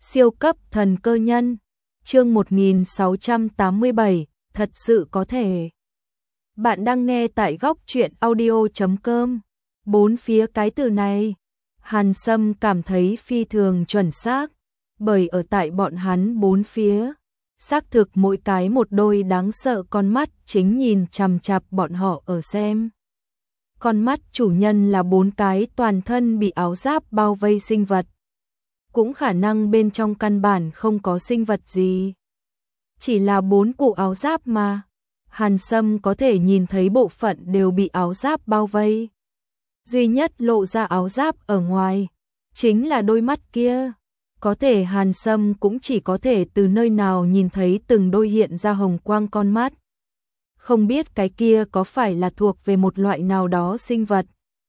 Siêu cấp thần cơ nhân. Chương 1687, thật sự có thể. Bạn đang nghe tại góc truyện audio.com. Bốn phía cái từ này, Hàn Sâm cảm thấy phi thường chuẩn xác, bởi ở tại bọn hắn bốn phía, xác thực mỗi cái một đôi đáng sợ con mắt chính nhìn chằm chằm bọn họ ở xem. Con mắt chủ nhân là bốn cái toàn thân bị áo giáp bao vây sinh vật. Cũng khả năng bên trong căn bản không có sinh vật gì. Chỉ là bốn cụ áo giáp mà. Hàn Sâm có thể nhìn thấy bộ phận đều bị áo giáp bao vây. Duy nhất lộ ra áo giáp ở ngoài, chính là đôi mắt kia. Có thể Hàn Sâm cũng chỉ có thể từ nơi nào nhìn thấy từng đôi hiện ra hồng quang con mắt. Không biết cái kia có phải là thuộc về một loại nào đó sinh vật.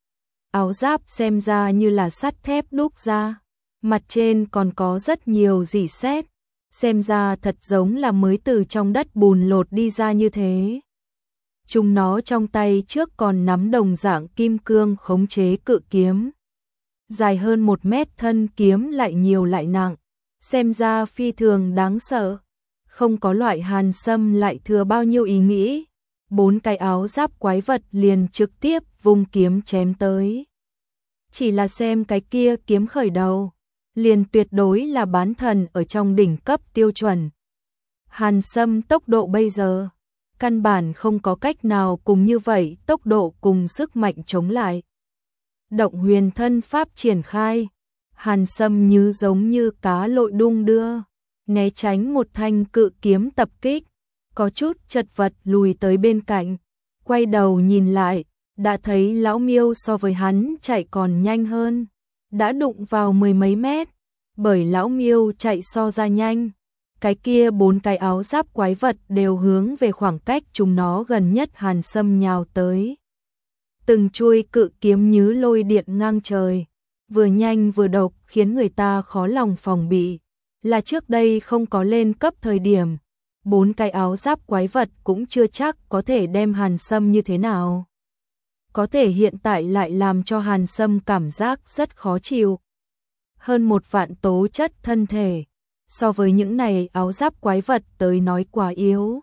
Áo giáp xem ra như là sắt thép đúc ra. Mặt trên còn có rất nhiều rỉ sét, xem ra thật giống là mới từ trong đất bùn lột đi ra như thế. Chúng nó trong tay trước còn nắm đồng dạng kim cương khống chế cự kiếm. Dài hơn 1 mét, thân kiếm lại nhiều lại nặng, xem ra phi thường đáng sợ. Không có loại Hàn Sâm lại thừa bao nhiêu ý nghĩ. 4 cái áo giáp quái vật liền trực tiếp vung kiếm chém tới. Chỉ là xem cái kia kiếm khởi đầu, liền tuyệt đối là bán thần ở trong đỉnh cấp tiêu chuẩn. Hàn Sâm tốc độ bây giờ, căn bản không có cách nào cùng như vậy tốc độ cùng sức mạnh chống lại. Động huyền thân pháp triển khai, Hàn Sâm như giống như cá lội đung đưa, né tránh một thanh cự kiếm tập kích, có chút chật vật lùi tới bên cạnh, quay đầu nhìn lại, đã thấy lão Miêu so với hắn chạy còn nhanh hơn. Đã đụng vào 10 mấy mét, bởi lão Miêu chạy so ra nhanh, cái kia 4 cái áo giáp quái vật đều hướng về khoảng cách chúng nó gần nhất Hàn Sâm nhào tới. Từng chuôi cự kiếm như lôi điện ngang trời, vừa nhanh vừa độc khiến người ta khó lòng phòng bị, là trước đây không có lên cấp thời điểm, 4 cái áo giáp quái vật cũng chưa chắc có thể đem Hàn Sâm như thế nào. Có thể hiện tại lại làm cho Hàn Sâm cảm giác rất khó chịu. Hơn 1 vạn tố chất thân thể, so với những này áo giáp quái vật tới nói quá yếu.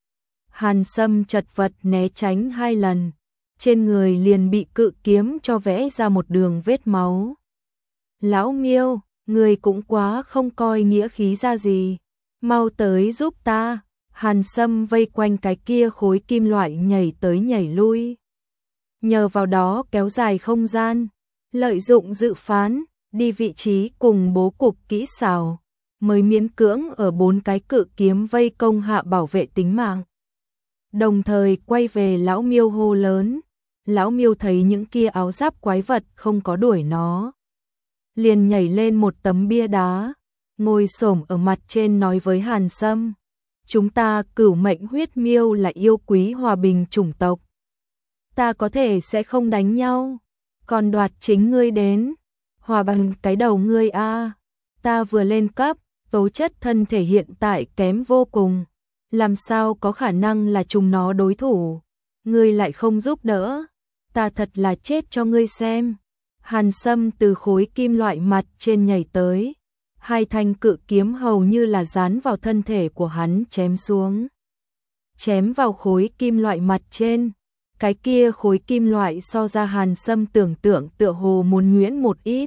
Hàn Sâm chật vật né tránh 2 lần, trên người liền bị cự kiếm cho vẽ ra một đường vết máu. Lão Miêu, người cũng quá không coi nghĩa khí ra gì, mau tới giúp ta. Hàn Sâm vây quanh cái kia khối kim loại nhảy tới nhảy lui. Nhờ vào đó kéo dài không gian, lợi dụng dự phán, đi vị trí cùng bố cục kỹ xảo, mới miễn cưỡng ở 4 cái cự kiếm vây công hạ bảo vệ tính mạng. Đồng thời quay về lão Miêu hô lớn, lão Miêu thấy những kia áo giáp quái vật không có đuổi nó, liền nhảy lên một tấm bia đá, ngồi xổm ở mặt trên nói với Hàn Sâm, chúng ta Cửu Mệnh Huyết Miêu là yêu quý hòa bình chủng tộc. Ta có thể sẽ không đánh nhau, còn đoạt chính ngươi đến, hòa bằng cái đầu ngươi a. Ta vừa lên cấp, tố chất thân thể hiện tại kém vô cùng, làm sao có khả năng là chúng nó đối thủ, ngươi lại không giúp đỡ, ta thật là chết cho ngươi xem. Hàn Sâm từ khối kim loại mặt trên nhảy tới, 2 thanh cự kiếm hầu như là dán vào thân thể của hắn chém xuống. Chém vào khối kim loại mặt trên. Cái kia khối kim loại so ra Hàn Sâm tưởng tượng tựa hồ muốn nhuyễn một ít.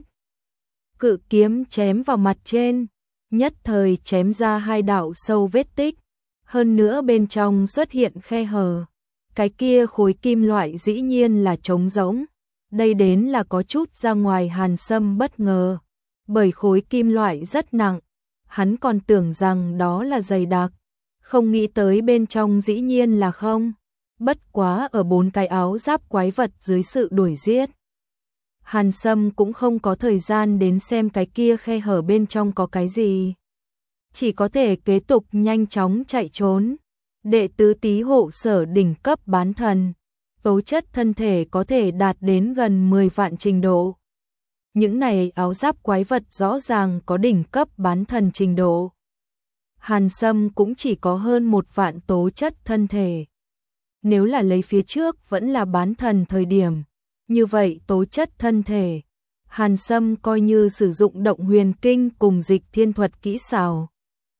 Cự kiếm chém vào mặt trên, nhất thời chém ra 2 đạo sâu vết tích, hơn nữa bên trong xuất hiện khe hở. Cái kia khối kim loại dĩ nhiên là trống rỗng, đây đến là có chút ra ngoài. Hàn Sâm bất ngờ, bởi khối kim loại rất nặng, hắn còn tưởng rằng đó là dày đặc, không nghĩ tới bên trong dĩ nhiên là không. Bất quá ở 4 cái áo giáp quái vật dưới sự đuổi giết, Hàn Sâm cũng không có thời gian đến xem cái kia khe hở bên trong có cái gì, chỉ có thể kế tục nhanh chóng chạy trốn. Đệ tứ Tý hộ sở đỉnh cấp bán thần, tố chất thân thể có thể đạt đến gần 10 vạn trình độ. Những này áo giáp quái vật rõ ràng có đỉnh cấp bán thần trình độ. Hàn Sâm cũng chỉ có hơn 1 vạn tố chất thân thể. Nếu là lấy phía trước vẫn là bán thần thời điểm, như vậy tố chất thân thể, Hàn Sâm coi như sử dụng động huyền kinh cùng dịch thiên thuật kỹ xảo,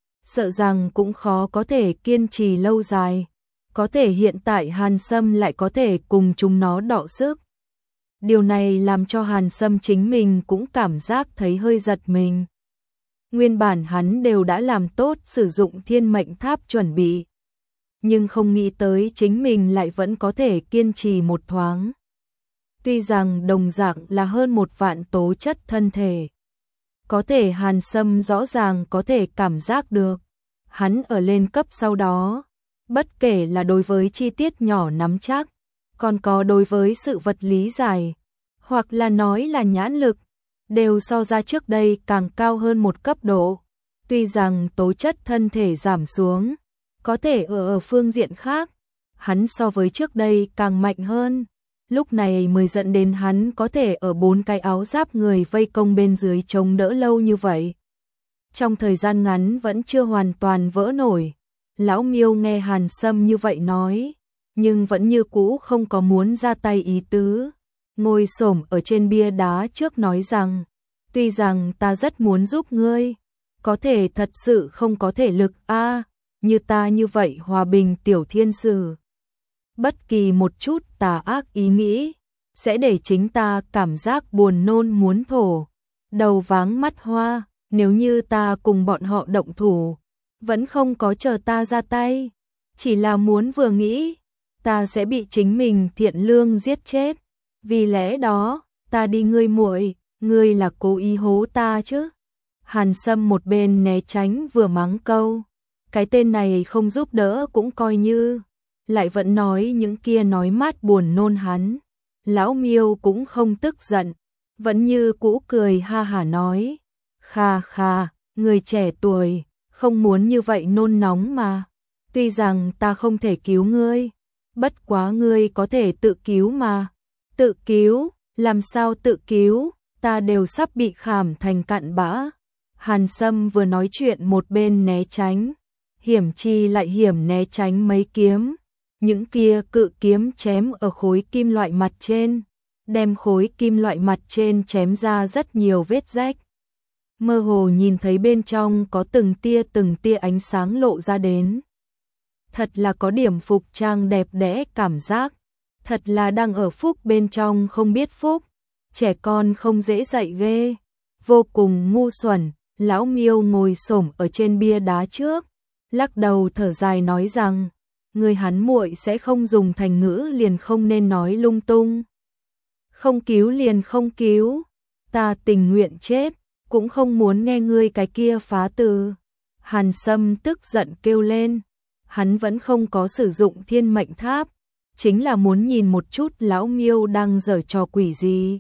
sợ rằng cũng khó có thể kiên trì lâu dài. Có thể hiện tại Hàn Sâm lại có thể cùng chúng nó đọ sức. Điều này làm cho Hàn Sâm chính mình cũng cảm giác thấy hơi giật mình. Nguyên bản hắn đều đã làm tốt sử dụng thiên mệnh tháp chuẩn bị, nhưng không nghĩ tới chính mình lại vẫn có thể kiên trì một thoáng. Tuy rằng đồng dạng là hơn 1 vạn tố chất thân thể, có thể Hàn Sâm rõ ràng có thể cảm giác được. Hắn ở lên cấp sau đó, bất kể là đối với chi tiết nhỏ nắm chắc, còn có đối với sự vật lý giải, hoặc là nói là nhãn lực, đều so ra trước đây càng cao hơn một cấp độ. Tuy rằng tố chất thân thể giảm xuống, có thể ở phương diện khác, hắn so với trước đây càng mạnh hơn. Lúc này mới dẫn đến hắn có thể ở 4 cái áo giáp người vây công bên dưới chống đỡ lâu như vậy. Trong thời gian ngắn vẫn chưa hoàn toàn vỡ nổi. Lão Miêu nghe Hàn Sâm như vậy nói, nhưng vẫn như cũ không có muốn ra tay ý tứ. Ngồi xổm ở trên bia đá trước nói rằng, tuy rằng ta rất muốn giúp ngươi, có thể thật sự không có thể lực như ta như vậy hòa bình tiểu thiên sử. Bất kỳ một chút tà ác ý nghĩ, sẽ để chính ta cảm giác buồn nôn muốn thổ, đầu váng mắt hoa. Nếu như ta cùng bọn họ động thủ, vẫn không có chờ ta ra tay, chỉ là muốn vừa nghĩ, ta sẽ bị chính mình thiện lương giết chết. Vì lẽ đó, ta đi ngươi muội, ngươi là cố ý hố ta chứ? Hàn Sâm một bên né tránh vừa mắng câu, cái tên này không giúp đỡ cũng coi như, lại vẫn nói những kia nói mát buồn nôn hắn. Lão Miêu cũng không tức giận, vẫn như cũ cười ha hả nói, kha kha, người trẻ tuổi, không muốn như vậy nôn nóng mà. Tuy rằng ta không thể cứu ngươi, bất quá ngươi có thể tự cứu mà. Tự cứu, làm sao tự cứu, ta đều sắp bị khảm thành cặn bã. Hàn Sâm vừa nói chuyện một bên né tránh, hiểm chi lại hiểm né tránh mấy kiếm. Những kia cự kiếm chém ở khối kim loại mặt trên, đem khối kim loại mặt trên chém ra rất nhiều vết rách. Mơ hồ nhìn thấy bên trong có từng tia ánh sáng lộ ra đến. Thật là có điểm phục trang đẹp đẽ cảm giác, thật là đang ở phúc bên trong không biết phúc, trẻ con không dễ dạy ghê, vô cùng ngu xuẩn. Lão Miêu ngồi xổm ở trên bia đá trước, lắc đầu thở dài nói rằng, người hắn muội sẽ không dùng thành ngữ liền không nên nói lung tung. Không cứu liền không cứu, ta tình nguyện chết, cũng không muốn nghe ngươi cái kia phá từ. Hàn Sâm tức giận kêu lên, hắn vẫn không có sử dụng thiên mệnh tháp, chính là muốn nhìn một chút lão Miêu đang giở trò quỷ gì.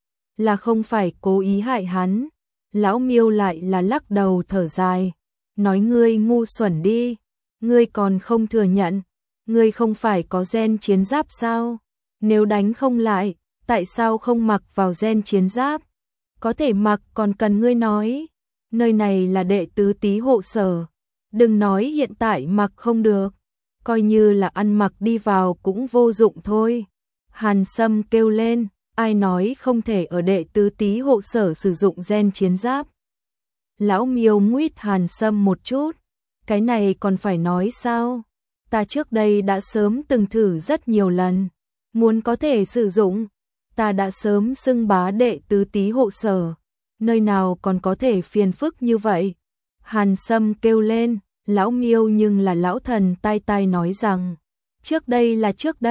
Là không phải cố ý hại hắn. Lão Miêu lại là lắc đầu thở dài, nói ngươi ngu xuẩn đi, ngươi còn không thừa nhận, ngươi không phải có gen chiến giáp sao? Nếu đánh không lại, tại sao không mặc vào gen chiến giáp? Có thể mặc còn cần ngươi nói, nơi này là đệ tứ tí hộ sở, đừng nói hiện tại mặc không được, coi như là ăn mặc đi vào cũng vô dụng thôi. Hàn Sâm kêu lên, ai nói không thể ở đệ tứ tí hộ sở sử dụng gen chiến giáp? Lão Miêu nguýt Hàn Sâm một chút, cái này còn phải nói sao? Ta trước đây đã sớm từng thử rất nhiều lần, muốn có thể sử dụng, ta đã sớm xưng bá đệ tứ tí hộ sở, nơi nào còn có thể phiền phức như vậy? Hàn Sâm kêu lên, lão Miêu nhưng là lão thần tai tai nói rằng, trước đây là trước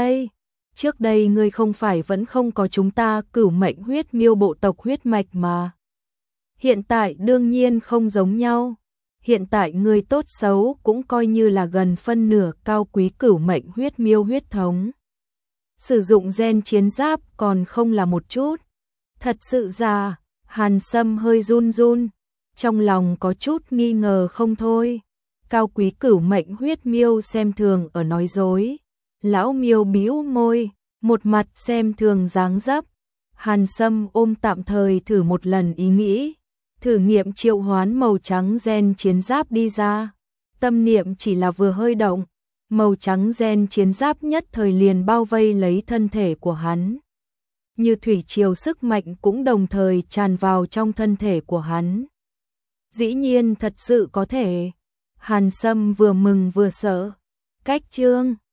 đây ngươi không phải vẫn không có chúng ta cửu mệnh huyết miêu bộ tộc huyết mạch mà. Hiện tại đương nhiên không giống nhau, hiện tại ngươi tốt xấu cũng coi như là gần phân nửa cao quý cửu mệnh huyết miêu huyết thống. Sử dụng gen chiến giáp còn không là một chút. Thật sự ra, Hàn Sâm hơi run run, trong lòng có chút nghi ngờ không thôi. Cao quý cửu mệnh huyết miêu xem thường ở nói dối. Lão Miêu bĩu môi, một mặt xem thường dáng dấp. Hàn Sâm ôm tạm thời thử một lần ý nghĩ, thử nghiệm triệu hoán màu trắng gen chiến giáp đi ra. Tâm niệm chỉ là vừa hơi động, màu trắng gen chiến giáp nhất thời liền bao vây lấy thân thể của hắn. như thủy triều sức mạnh cũng đồng thời tràn vào trong thân thể của hắn. Dĩ nhiên thật sự có thể. Hàn Sâm vừa mừng vừa sợ. Cách chương